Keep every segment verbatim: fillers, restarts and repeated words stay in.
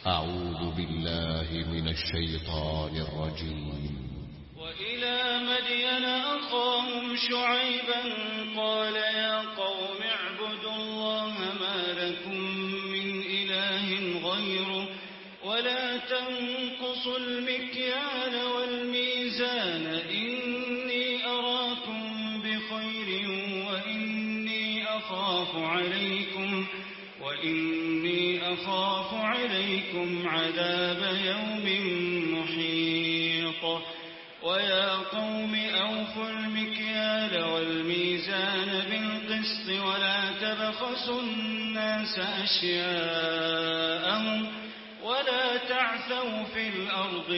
أعوذ بالله من الشيطان الرجيم. وإلى مدين أخاهم شعيبا قال يا قوم اعبدوا الله ما لكم من إله غيره ولا تنقصوا المكيال والميزان إني أراكم بخير وإني أخاف عليكم وإني أخاف عليكم عذاب يوم محيط. ويا قوم أوفوا المكيال والميزان بالقسط ولا تبخسوا الناس أشياءهم ولا تعثوا في الأرض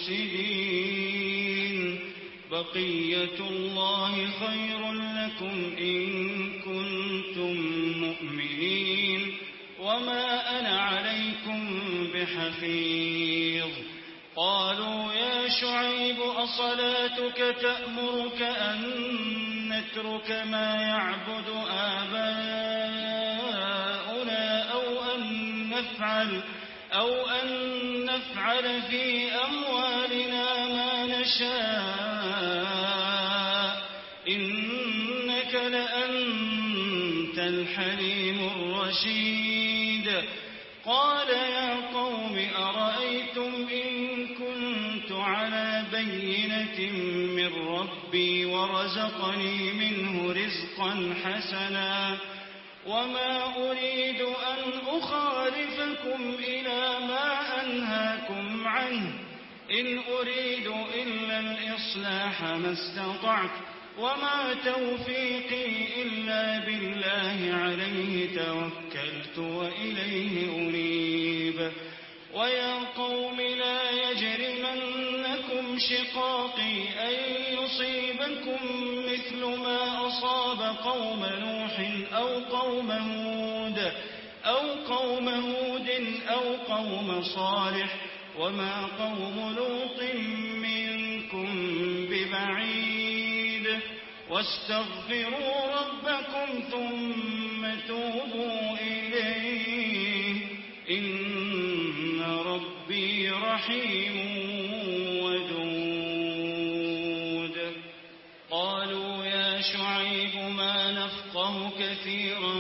مفسدين. بقية الله خير لكم إن كنتم مؤمنين وما أنا عليكم بحفيظ. قالوا يا شعيب أصلاتك تأمرك أن نترك ما يعبد آباؤنا أو أن نفعل أو أن نفعل في أموالنا ما نشاء إنك لأنت الحليم الرشيد. قال يا قوم أرأيتم إن كنت على بينة من ربي ورزقني منه رزقا حسنا وما أريد أن أخالفكم إلى ما أنهاكم عنه إن أريد إلا الإصلاح ما استطعت وما توفيقي إلا بالله عليه توكلت وإليه أنيب. ويا قوم لا يجرمنكم شقاقي أن يصيبكم مثل ما أصاب قوم نوح أو قوم هود أو قوم هود أو قوم صالح وما قوم لوط منكم ببعيد. واستغفروا ربكم ثم توبوا إليه إن ربي رحيم ودود. قالوا يا شعيب ما نفقه كثيرا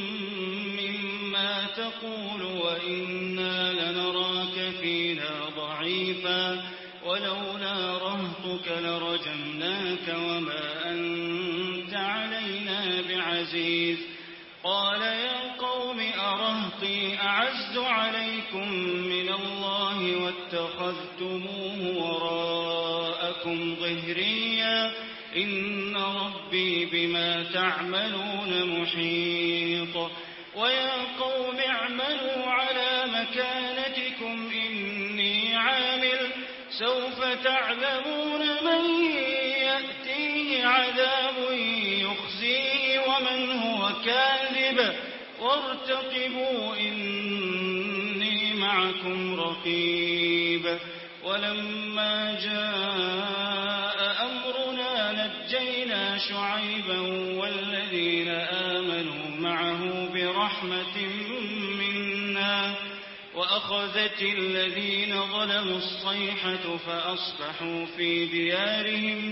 مما تقول وإنا لنراك فينا ضعيفا ولولا رهطك لرجمناك وما أنت علينا بعزيز. قال يا قوم أرهطي أعز عليكم من الله واتخذتموه وراءكم ظهريا إن ربي بما تعملون محيط. ويا قوم اعملوا على مكانتكم إني عامل سوف تعلمون من يأتيه عذاب يخزيه ومن هو كاذب وارتقبوا إني معكم رقيب. ولما جاء أمرنا نجينا شعيبا والذين آمنوا معه برحمة منا وأخذت الذين ظلموا الصيحة فأصبحوا في ديارهم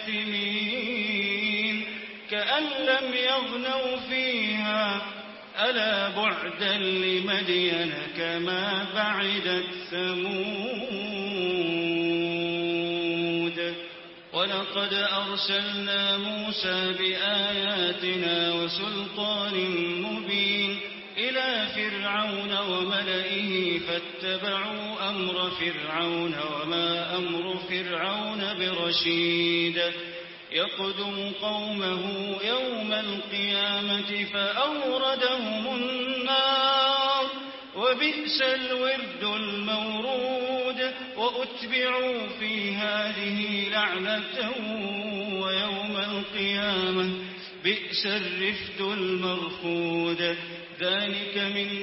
جاثمين كأن لم يغنوا فيها ألا بعدا لمدين كما بعدت ثمود. ولقد أرسلنا موسى بآياتنا وسلطان مبين إلى فرعون وملئه فاتبعوا أمر فرعون وما أمر فرعون برشيد. يقدم قومه يوم القيامة فأوردهم النار وبئس الورد المورود. وأتبعوا في هذه لعنة ويوم القيامة بئس الرفد المرفود. ذلك من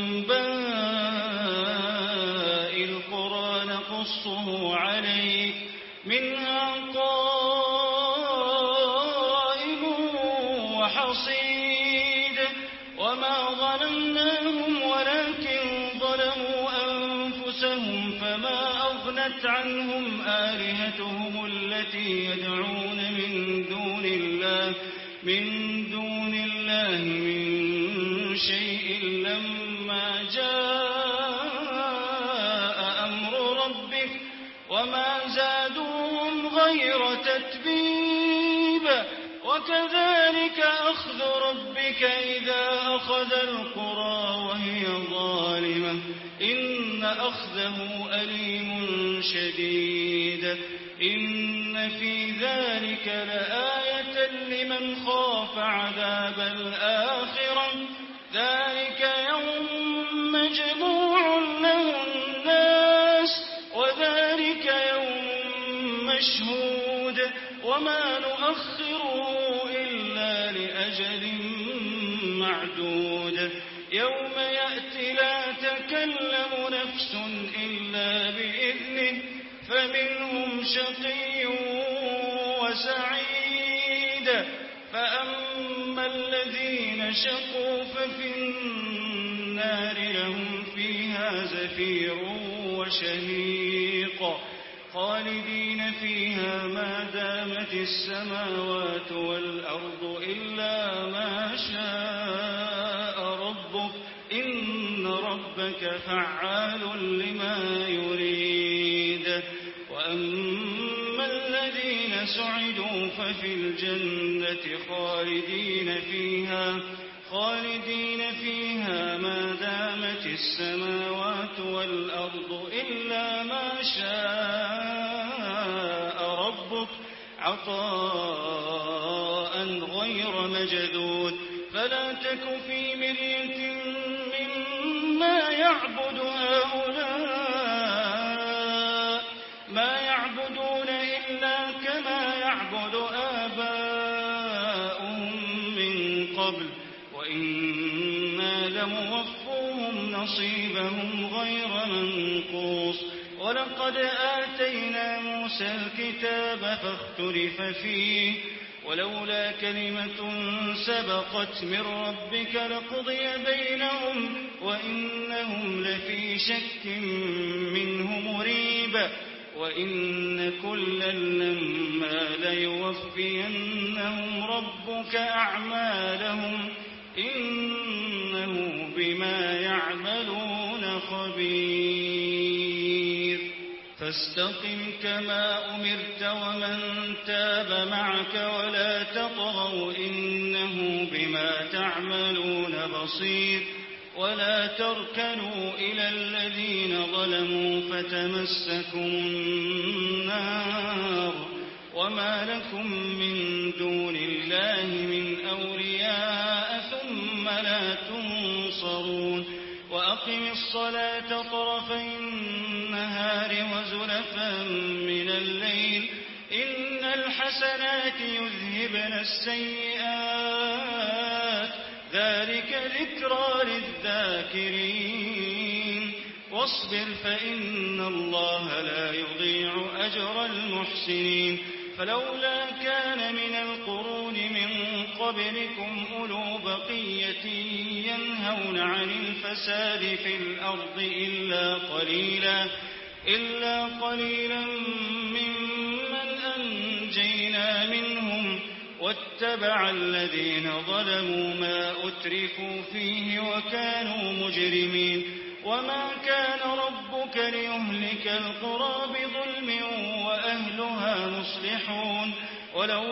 أنباء القرى نقصه عليك منها قائم وحصيد. وما ظلمناهم ولكن ظلموا أنفسهم أنفسهم فما أغنت عنهم آلهتهم التي يدعون من دون الله من دون الله من شيء لما جاء أمر ربك وما زادوهم غير تتبيب وكذلك أخذ ربك إذا أخذ القرى وهي ظالمة إن أخذه أليم شديد إن في ذلك لآية لمن خاف عذاب الآخرة ذلك يوم مجموع له الناس وذلك يوم مشهود وما نؤخره إلا لأجل معدود يوم يأتي لا تكلم نفس إلا بإذنه فمنهم شقي وسعيد فأما الذين شقوا ففي النار لهم فيها زفير وشهيق خالدين فيها ما دامت السماوات والأرض إلا ما شاء ربك إن ربك فعال لما يريد وأما الذين سعدوا ففي الجنة خالدين فيها خالدين فيها ما دامت السماوات والأرض إلا ما شاء ربك عطاء غير مجدود فلا تك في مرية مما يعبد هؤلاء ما يعبدون إلا كما يعبد آباؤهم من قبل وإنا لموفوهم نصيبهم غير منقوص ولقد آتينا موسى الكتاب فاختلف فيه ولولا كلمة سبقت من ربك لقضي بينهم وإنهم لفي شك منه مريب وإن كلا لما ليوفينهم ربك أعمالهم إنه بما يعملون خبير فاستقم كما أمرت ومن تاب معك ولا تطغوا إنه بما تعملون بصير ولا تركنوا إلى الذين ظلموا فتمسكم النار وما لكم من دون الله من أولياء ثم لا تنصرون وأقم الصلاة طرفي النهار وزلفا من الليل إن الحسنات يذهبن السيئات ذلك ذكرى للذاكرين واصبر فإن الله لا يضيع أجر المحسنين فلولا كان من القرون من قبلكم أولو بقية ينهون عن الفساد في الأرض إلا قليلا إلا قليلا ممن أنجينا منهم واتبع الذين ظلموا ما أترفوا فيه وكانوا مجرمين وما كان ربك ليهلك القرى بظلم وأهلها مصلحون ولو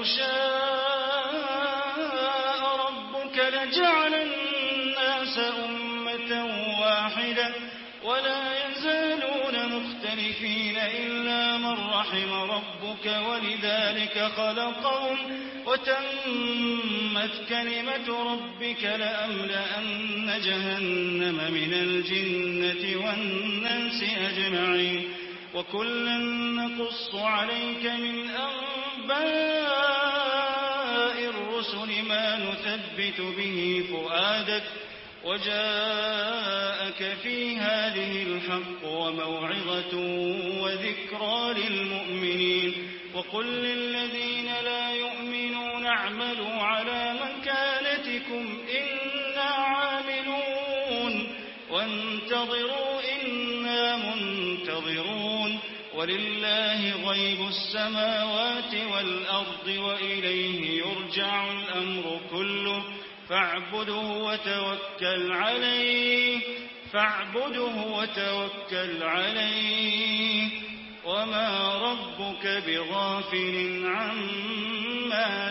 شاء ربك لجعل الناس أمة واحدة ولا يزالون مختلفين إلا من رحم ربك ولذلك خلقهم وتمت كلمة ربك لأملأن جهنم من الجنة والناس أجمعين وكلا نقص عليك من أنباء الرسل ما نثبت به فؤادك وجاءك في هذه الحق وموعظة وذكرى للمؤمنين وقل للذين لا يؤمنون اعملوا على مكانتكم إنا عاملون وانتظروا إنا منتظرون ينتظرون ولله غيب السماوات والأرض وإليه يرجع الأمر كله فاعبده وتوكل عليه فاعبده وتوكل عليه وما ربك بغافل عما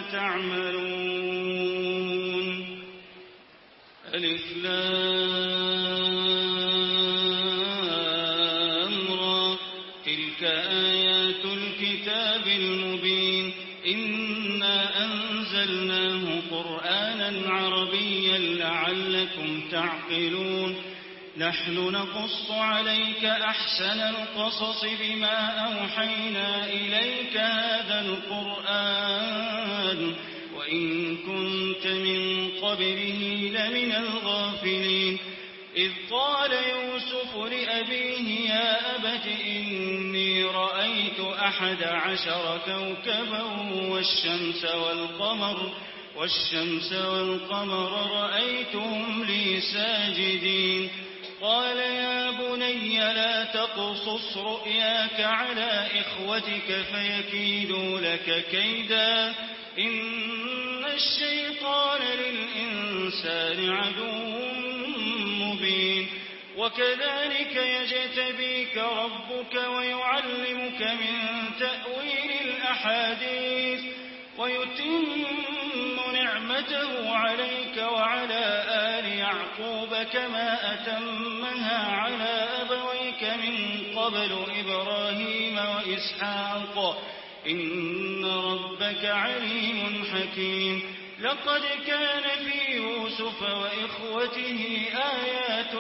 تعملون. ألف لام را تلك آيات الكتاب المبين إنا أنزلناه قرآنا عربيا لعلكم تعقلون. نحن نقص عليك أحسن القصص بما أوحينا إليك هذا القرآن وإن كنت من قبله لمن الغافلين. إذ قال يوسف لأبيه يا أبت إني رأيت أحد عشر كوكبا والشمس والقمر والشمس والقمر رأيتهم لي ساجدين. قال يا بني لا تقصص رؤياك على إخوتك فيكيدوا لك كيدا إن الشيطان للإنسان عدو مبين. وكذلك يجتبيك ربك ويعلمك من تأويل الأحاديث ويتم نعمته عليك وعلى آل يعقوب كما أتمها على أبويك من قبل إبراهيم وإسحاق إن ربك عليم حكيم. لقد كان في يوسف وإخوته آيات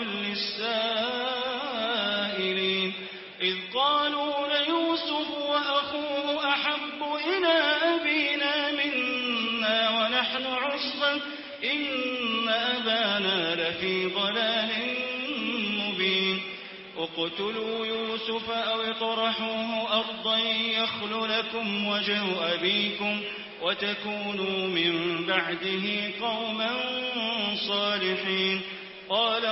للسائلين إذ قالوا ليوسف وأخوه أحب إلى أبينا منا ونحن عصبة إن أبانا لفي ضلال مبين. اقتلوا يوسف أو اطرحوه أرضا يخل لكم وجه أبيكم وتكونوا من بعده قوما صالحين. قال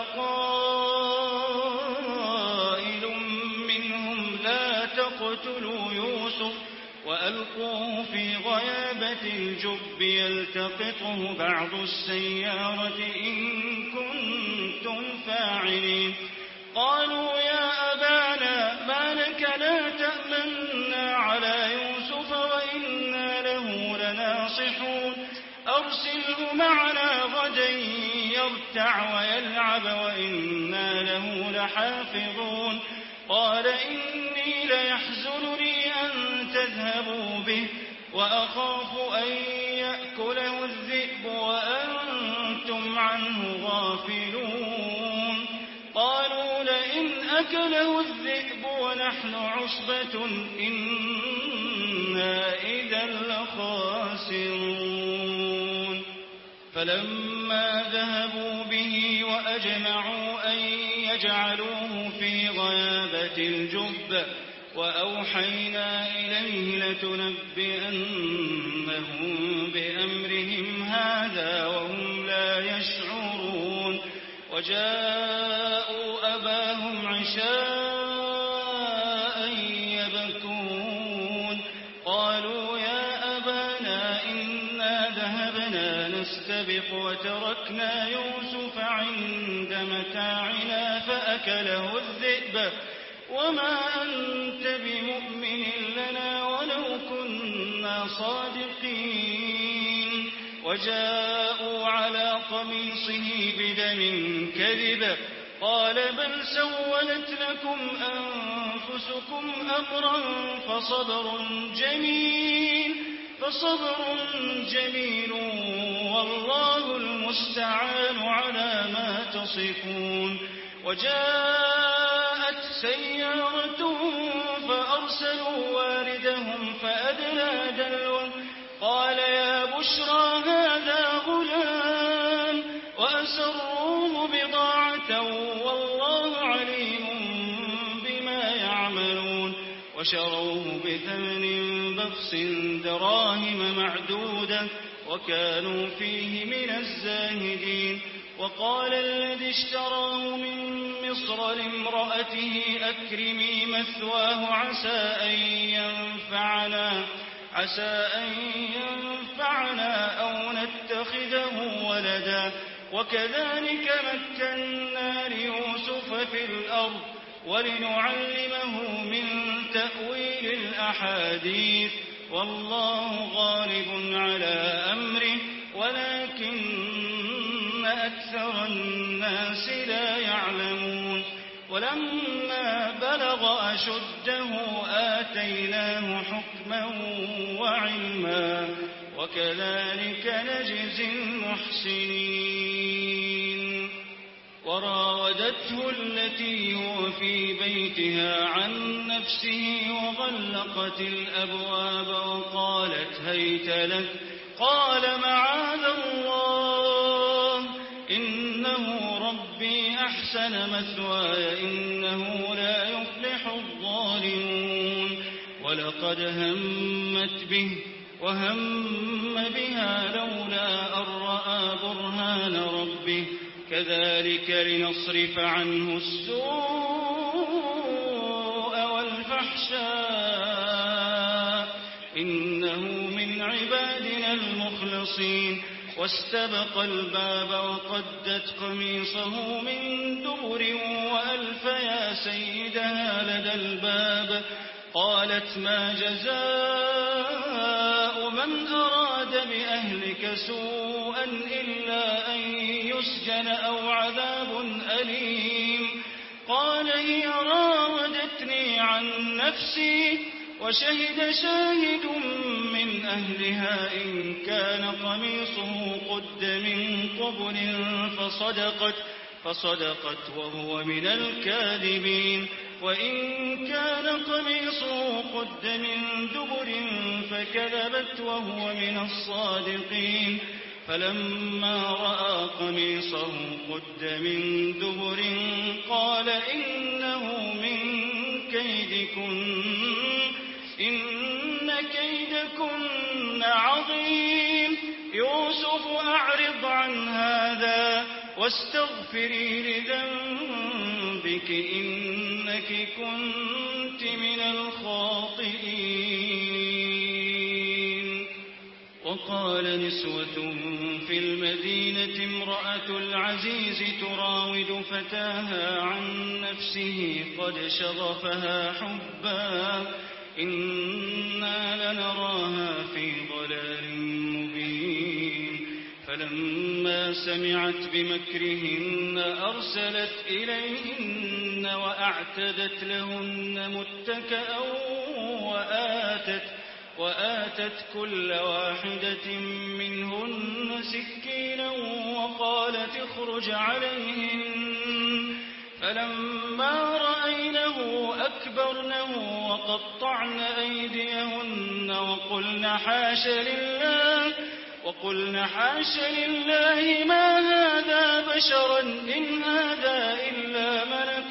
قائل منهم لا تقتلوا يوسف وألقوه في غيابة الجب يلتقطه بعض السيارة إن كنتم فاعلين. قالوا يا أبانا ما لك لا تأمنا على يوسف وإنا له لناصحون أرسله معنا غدا يرتع ويلعب وإنا له لحافظون. قال إني ليحزنني أن تذهبوا به وأخاف أن يأكله الذئب وأنتم عنه غافلون. قالوا لئن أكله الذئب ونحن عصبة إنا إذا لخاسرون. فلما ذهبوا به وأجمعوا أن يجعلوه في غيابة الجب وأوحينا إليه لتنبئنهم بأمرهم هذا وهم لا يشعرون. وجاءوا أباهم عشاء يبكون. قالوا يا أبانا إنا ذهبنا نستبق وتركنا يوسف عند متاعنا فأكله الذئب وما أنت بمؤمن لنا ولو كنا صادقين. وجاءوا على قميصه بدم كذب قال بل سولت لكم أنفسكم أمرا فصبر جميل فصبر جميل والله المستعان على ما تصفون. وجاءت سيارة فأرسلوا واردهم فأدلى دلوه قال يا بشرى هذا غلام وأسروه بضاعة والله عليم بما يعملون. وشروه بثمن بخس دراهم معدودة وكانوا فيه من الزاهدين. وقال الذي اشتراه من مصر لامرأته أكرمي مثواه عسى أن ينفعنا عسى أن ينفعنا أو نتخذه ولدا وكذلك مكنا ليوسف في الأرض ولنعلمه من تأويل الأحاديث والله غالب على أمره ولكن أكثر الناس لا يعلمون ولما بلغ أشده آتيناه حكما وعلما وكذلك نجزي المحسنين وراودته التي هو في بيتها عن نفسه وغلقت الأبواب وقالت هيت لك قال معاذ الله إنه ربي أحسن مثواي إنه لا يفلح الظالمون ولقد همت به وهم بها لولا أن رأى برهان ربه كذلك لنصرف عنه السوء والفحشاء إنه من عبادنا المخلصين واستبق الباب وقدت قميصه من دبر وألف يا سيدها لدى الباب قالت ما جزاء من أراد بأهلك سوءا إلا أن يسجن أو عذاب أليم قال هي راودتني عن نفسي وشهد شاهد من أهلها إن كان قميصه قد من قبل فصدقت فصدقت وهو من الكاذبين وإن كان قميصه قد من دبر فكذبت وهو من الصادقين فلما رأى قميصه قد من دبر قال إنه من كيدكن إن كيدكن عظيم يوسف أعرض عن هذا واستغفري لذنبك إنك كنت من الخاطئين وقال نسوة في المدينة امرأة العزيز تراود فتاها عن نفسه قد شغفها حبا إنا لنراها في ضلال مبين فلما سمعت بمكرهن أرسلت إليهن وأعتدت لهن متكأ وآتت وآتت كل واحدة منهن سكينا وقالت اخرج عليهن فلما رأينه أكبرنه وقطعن أيديهن وقلن حاش لله وقلن حاش لله ما هذا بشرا إن هذا إلا ملك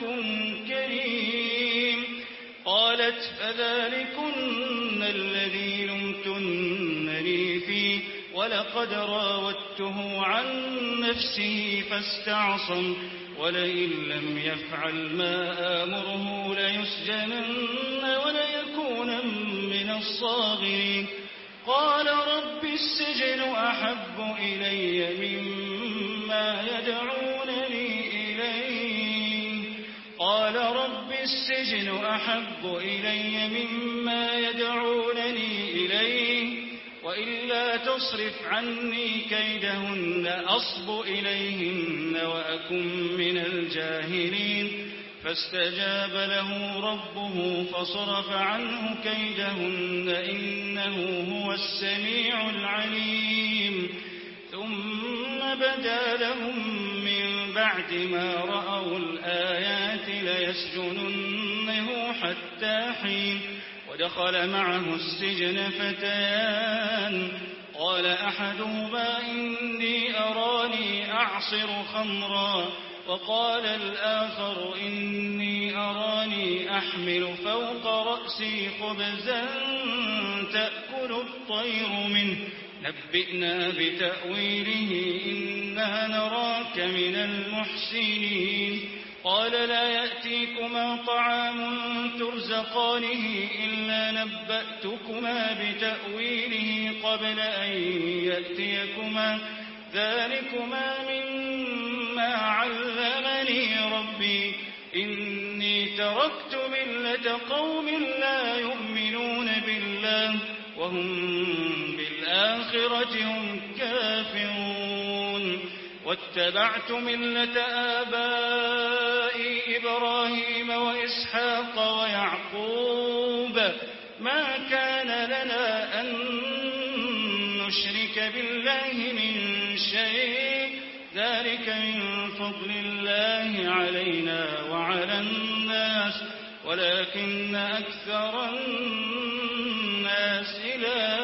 كريم قالت فذلكن الذي لمتنني فيه ولقد راودته عن نفسه فاستعصم ولئن لم يفعل ما آمره ليسجنن وليكون من الصاغرين قال رب السجن أحب إلي مما يدعونني إليه قال رب السجن أحب إلي مما يدعونني إليه وإلا تصرف عني كيدهن أصب إليهن وأكن من الجاهلين فاستجاب له ربه فصرف عنه كيدهن إنه هو السميع العليم ثم بدا لهم من بعد ما رأوا الآيات ليسجننه حتى حين ودخل معه السجن فتيان قال أحدهما إني أراني أعصر خمرا وقال الآخر إني أراني أحمل فوق رأسي خبزا تأكل الطير منه نبئنا بتأويله إنا نراك من المحسنين قال لا يأتيكما طعام ترزقانه إلا نبأتكما بتأويله قبل أن يأتيكما ذلكما مما علمني ربي إني تركت ملة قوم لا يؤمنون بالله وهم بالآخرة هم كافرون واتبعت ملة آبائي إبراهيم وإسحاق ويعقوب ما كان لنا أن نشرك بالله من شيء ذلك من فضل الله علينا وعلى الناس ولكن أكثر الناس لا